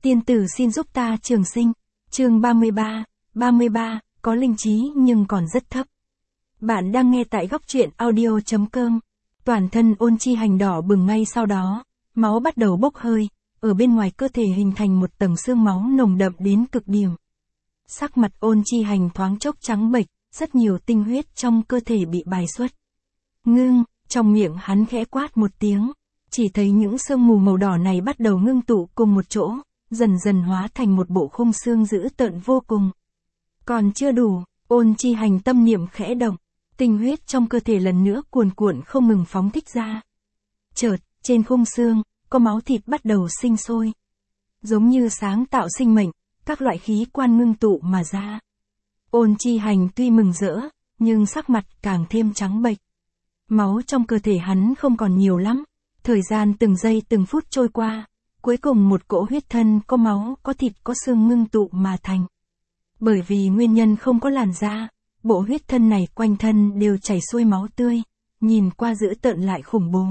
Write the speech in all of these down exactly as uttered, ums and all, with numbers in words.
Tiên tử xin giúp ta trường sinh. Chương ba mươi ba, ba mươi ba, có linh trí nhưng còn rất thấp. Bạn đang nghe tại góc truyện audio chấm com. Toàn thân Ôn Chi Hành đỏ bừng ngay sau đó, máu bắt đầu bốc hơi, ở bên ngoài cơ thể hình thành một tầng xương máu nồng đậm đến cực điểm. Sắc mặt Ôn Chi Hành thoáng chốc trắng bệch, rất nhiều tinh huyết trong cơ thể bị bài xuất. Ngưng, trong miệng hắn khẽ quát một tiếng, chỉ thấy những sương mù màu đỏ này bắt đầu ngưng tụ cùng một chỗ, dần dần hóa thành một bộ khung xương dữ tợn vô cùng. Còn chưa đủ, Ôn Chi Hành tâm niệm khẽ động, tinh huyết trong cơ thể lần nữa cuồn cuộn không ngừng phóng thích ra. Chợt, trên khung xương, có máu thịt bắt đầu sinh sôi. Giống như sáng tạo sinh mệnh, các loại khí quan ngưng tụ mà ra. Ôn Chi Hành tuy mừng rỡ, nhưng sắc mặt càng thêm trắng bệch. Máu trong cơ thể hắn không còn nhiều lắm, thời gian từng giây từng phút trôi qua, cuối cùng một cỗ huyết thân có máu, có thịt, có xương ngưng tụ mà thành. Bởi vì nguyên nhân không có làn da, bộ huyết thân này quanh thân đều chảy xuôi máu tươi, nhìn qua dữ tợn lại khủng bố.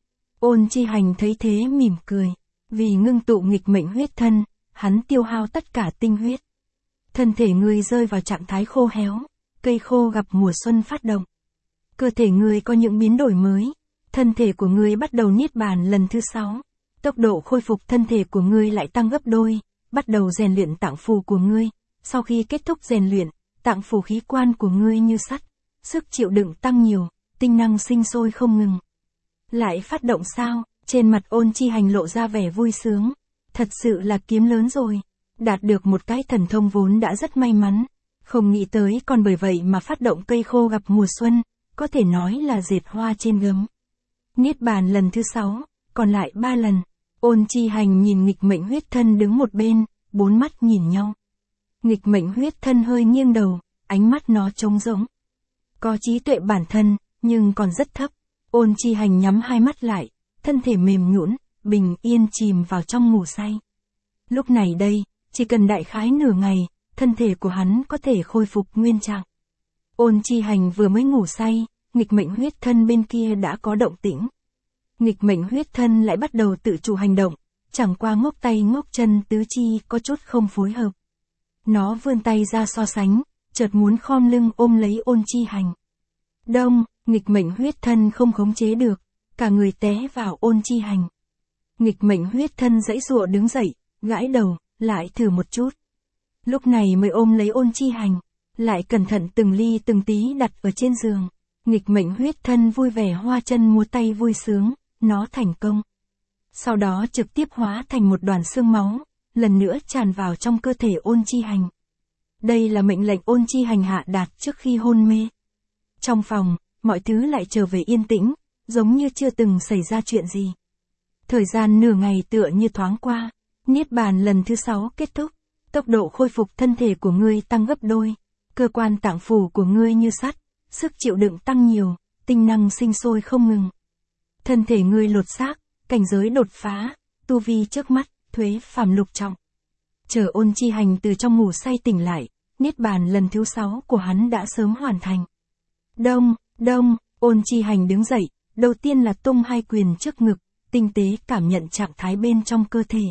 Ôn Chi Hành thấy thế mỉm cười, vì ngưng tụ nghịch mệnh huyết thân, hắn tiêu hao tất cả tinh huyết. Thân thể người rơi vào trạng thái khô héo, cây khô gặp mùa xuân phát động. Cơ thể người có những biến đổi mới, thân thể của người bắt đầu niết bàn lần thứ sáu. Tốc độ khôi phục thân thể của ngươi lại tăng gấp đôi, bắt đầu rèn luyện tạng phủ của ngươi. Sau khi kết thúc rèn luyện, tạng phủ khí quan của ngươi như sắt, sức chịu đựng tăng nhiều, tinh năng sinh sôi không ngừng. Lại phát động sao? Trên mặt Ôn Chi Hành lộ ra vẻ vui sướng. Thật sự là kiếm lớn rồi. Đạt được một cái thần thông vốn đã rất may mắn. Không nghĩ tới còn bởi vậy mà phát động cây khô gặp mùa xuân, có thể nói là dệt hoa trên gấm. Niết bàn lần thứ sáu, còn lại ba lần. Ôn Chi Hành nhìn nghịch mệnh huyết thân đứng một bên, bốn mắt nhìn nhau. Nghịch mệnh huyết thân hơi nghiêng đầu, ánh mắt nó trống rỗng. Có trí tuệ bản thân, nhưng còn rất thấp. Ôn Chi Hành nhắm hai mắt lại, thân thể mềm nhũn, bình yên chìm vào trong ngủ say. Lúc này đây, chỉ cần đại khái nửa ngày, thân thể của hắn có thể khôi phục nguyên trạng. Ôn Chi Hành vừa mới ngủ say, nghịch mệnh huyết thân bên kia đã có động tĩnh. Nghịch mệnh huyết thân lại bắt đầu tự chủ hành động, chẳng qua ngốc tay ngốc chân tứ chi có chút không phối hợp. Nó vươn tay ra so sánh, chợt muốn khom lưng ôm lấy Ôn Chi Hành. Đông, nghịch mệnh huyết thân không khống chế được, cả người té vào Ôn Chi Hành. Nghịch mệnh huyết thân giãy giụa đứng dậy, gãi đầu, lại thử một chút. Lúc này mới ôm lấy Ôn Chi Hành, lại cẩn thận từng ly từng tí đặt ở trên giường. Nghịch mệnh huyết thân vui vẻ hoa chân múa tay vui sướng, nó thành công. Sau đó trực tiếp hóa thành một đoàn xương máu, lần nữa tràn vào trong cơ thể Ôn Chi Hành. Đây là mệnh lệnh Ôn Chi Hành hạ đạt trước khi hôn mê. Trong phòng, mọi thứ lại trở về yên tĩnh, giống như chưa từng xảy ra chuyện gì. Thời gian nửa ngày tựa như thoáng qua, niết bàn lần thứ sáu kết thúc, tốc độ khôi phục thân thể của ngươi tăng gấp đôi, cơ quan tạng phủ của ngươi như sắt, sức chịu đựng tăng nhiều, tinh năng sinh sôi không ngừng. Thân thể ngươi lột xác, cảnh giới đột phá, tu vi trước mắt, thuế phàm lục trọng. Chờ Ôn Chi Hành từ trong ngủ say tỉnh lại, niết bàn lần thứ sáu của hắn đã sớm hoàn thành. Đông, đông, Ôn Chi Hành đứng dậy, đầu tiên là tung hai quyền trước ngực, tinh tế cảm nhận trạng thái bên trong cơ thể.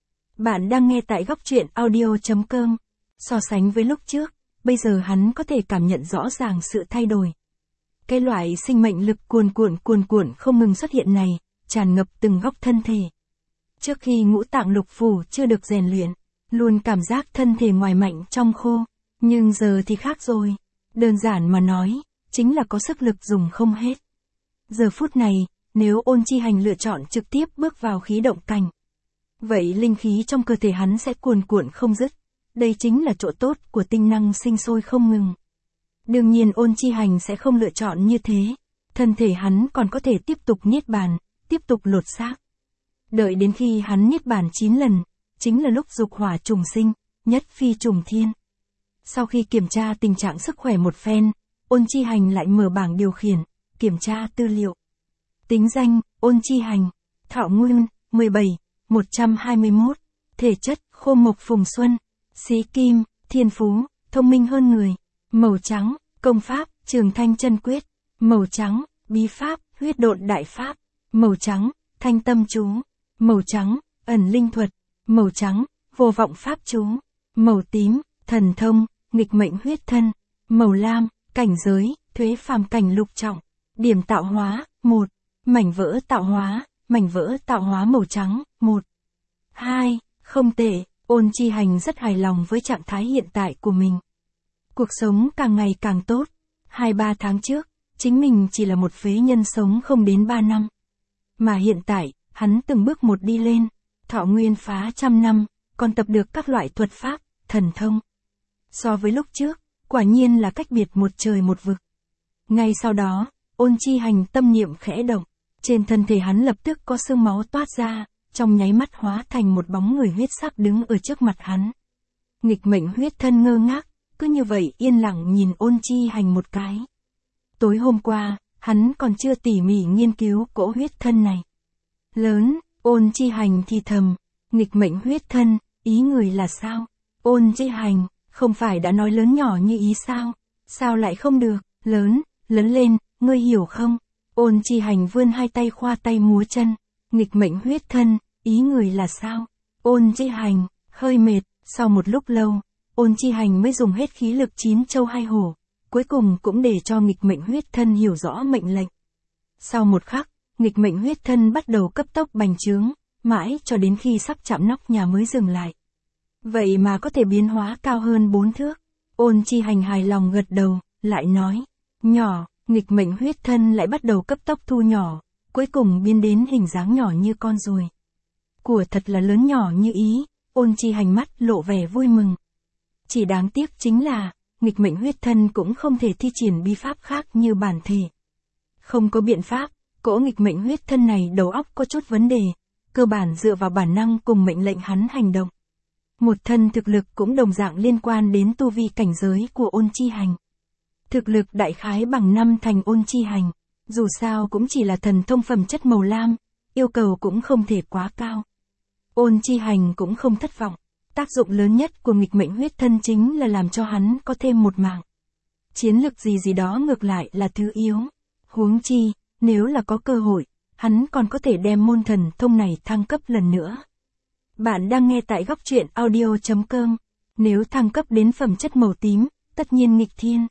Bạn đang nghe tại góc truyện audio chấm com. So sánh với lúc trước, bây giờ hắn có thể cảm nhận rõ ràng sự thay đổi. Cái loại sinh mệnh lực cuồn cuộn cuồn cuộn không ngừng xuất hiện này, tràn ngập từng góc thân thể. Trước khi ngũ tạng lục phủ chưa được rèn luyện, luôn cảm giác thân thể ngoài mạnh trong khô, nhưng giờ thì khác rồi. Đơn giản mà nói, chính là có sức lực dùng không hết. Giờ phút này, nếu Ôn Chi Hành lựa chọn trực tiếp bước vào khí động cảnh, vậy linh khí trong cơ thể hắn sẽ cuồn cuộn không dứt. Đây chính là chỗ tốt của tinh năng sinh sôi không ngừng. Đương nhiên Ôn Chi Hành sẽ không lựa chọn như thế. Thân thể hắn còn có thể tiếp tục niết bàn, tiếp tục lột xác. Đợi đến khi hắn niết bàn chín lần, chính là lúc dục hỏa trùng sinh, nhất phi trùng thiên. Sau khi kiểm tra tình trạng sức khỏe một phen, Ôn Chi Hành lại mở bảng điều khiển, kiểm tra tư liệu. Tính danh, Ôn Chi Hành, thọ nguyên, mười bảy, một trăm hai mươi mốt, thể chất, khô mộc phùng xuân, xí kim, thiên phú, thông minh hơn người, màu trắng, công pháp, trường thanh chân quyết, màu trắng, bí pháp, huyết độn đại pháp, màu trắng, thanh tâm chú, màu trắng, ẩn linh thuật, màu trắng, vô vọng pháp chú. Màu tím, thần thông, nghịch mệnh huyết thân. Màu lam, cảnh giới, thuế phàm cảnh lục trọng. Điểm tạo hóa, một. Mảnh vỡ tạo hóa, mảnh vỡ tạo hóa màu trắng, một. hai. Không tệ, Ôn Chi Hành rất hài lòng với trạng thái hiện tại của mình. Cuộc sống càng ngày càng tốt. Hai ba tháng trước, chính mình chỉ là một phế nhân sống không đến ba năm. Mà hiện tại, hắn từng bước một đi lên, thọ nguyên phá trăm năm, còn tập được các loại thuật pháp, thần thông. So với lúc trước, quả nhiên là cách biệt một trời một vực. Ngay sau đó, Ôn Chi Hành tâm niệm khẽ động, trên thân thể hắn lập tức có sương máu toát ra, trong nháy mắt hóa thành một bóng người huyết sắc đứng ở trước mặt hắn. Nghịch mệnh huyết thân ngơ ngác, cứ như vậy yên lặng nhìn Ôn Chi Hành một cái. Tối hôm qua, hắn còn chưa tỉ mỉ nghiên cứu cỗ huyết thân này. Lớn, Ôn Chi Hành thì thầm, nghịch mệnh huyết thân, ý người là sao? Ôn Chi Hành, không phải đã nói lớn nhỏ như ý sao? Sao lại không được, lớn, lớn lên, ngươi hiểu không? Ôn Chi Hành vươn hai tay khoa tay múa chân, nghịch mệnh huyết thân, ý người là sao? Ôn Chi Hành, hơi mệt, sau một lúc lâu, Ôn Chi Hành mới dùng hết khí lực chín châu hai hổ, cuối cùng cũng để cho nghịch mệnh huyết thân hiểu rõ mệnh lệnh. Sau một khắc, nghịch mệnh huyết thân bắt đầu cấp tốc bành trướng, mãi cho đến khi sắp chạm nóc nhà mới dừng lại. Vậy mà có thể biến hóa cao hơn bốn thước. Ôn Chi Hành hài lòng gật đầu, lại nói, nhỏ, nghịch mệnh huyết thân lại bắt đầu cấp tốc thu nhỏ, cuối cùng biến đến hình dáng nhỏ như con ruồi. Của thật là lớn nhỏ như ý, Ôn Chi Hành mắt lộ vẻ vui mừng. Chỉ đáng tiếc chính là, nghịch mệnh huyết thân cũng không thể thi triển bí pháp khác như bản thể. Không có biện pháp, cỗ nghịch mệnh huyết thân này đầu óc có chút vấn đề, cơ bản dựa vào bản năng cùng mệnh lệnh hắn hành động. Một thân thực lực cũng đồng dạng liên quan đến tu vi cảnh giới của Ôn Chi Hành. Thực lực đại khái bằng năm thành Ôn Chi Hành, dù sao cũng chỉ là thần thông phẩm chất màu lam, yêu cầu cũng không thể quá cao. Ôn Chi Hành cũng không thất vọng, tác dụng lớn nhất của nghịch mệnh huyết thân chính là làm cho hắn có thêm một mạng. Chiến lực gì gì đó ngược lại là thứ yếu. Huống chi, nếu là có cơ hội, hắn còn có thể đem môn thần thông này thăng cấp lần nữa. Bạn đang nghe tại góc truyện audio chấm com. Nếu thăng cấp đến phẩm chất màu tím, tất nhiên nghịch thiên.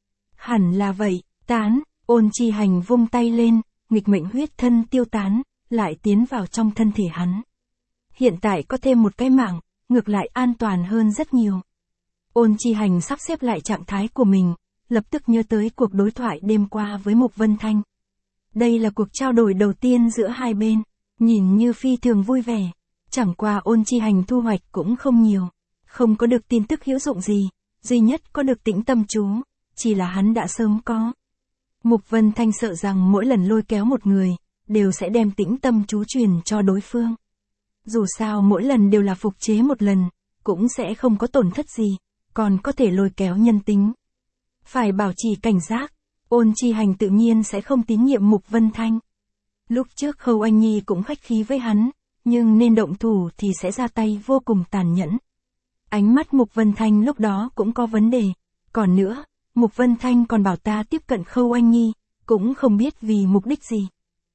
Hẳn là vậy, tán, Ôn Chi Hành vung tay lên, nghịch mệnh huyết thân tiêu tán, lại tiến vào trong thân thể hắn. Hiện tại có thêm một cái mạng, ngược lại an toàn hơn rất nhiều. Ôn Chi Hành sắp xếp lại trạng thái của mình, lập tức nhớ tới cuộc đối thoại đêm qua với Mục Vân Thanh. Đây là cuộc trao đổi đầu tiên giữa hai bên, nhìn như phi thường vui vẻ. Chẳng qua Ôn Chi Hành thu hoạch cũng không nhiều, không có được tin tức hữu dụng gì, duy nhất có được tĩnh tâm chú, chỉ là hắn đã sớm có. Mục Vân Thanh sợ rằng mỗi lần lôi kéo một người, đều sẽ đem tĩnh tâm chú truyền cho đối phương. Dù sao mỗi lần đều là phục chế một lần, cũng sẽ không có tổn thất gì, còn có thể lôi kéo nhân tính. Phải bảo trì cảnh giác, Ôn Chi Hành tự nhiên sẽ không tín nhiệm Mục Vân Thanh. Lúc trước Khâu Anh Nhi cũng khách khí với hắn, nhưng nên động thủ thì sẽ ra tay vô cùng tàn nhẫn. Ánh mắt Mục Vân Thanh lúc đó cũng có vấn đề. Còn nữa, Mục Vân Thanh còn bảo ta tiếp cận Khâu Anh Nhi, cũng không biết vì mục đích gì.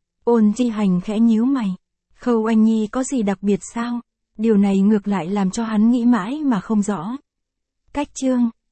Ôn Chi Hành khẽ nhíu mày. Khâu Anh Nhi có gì đặc biệt sao? Điều này ngược lại làm cho hắn nghĩ mãi mà không rõ. Cách chương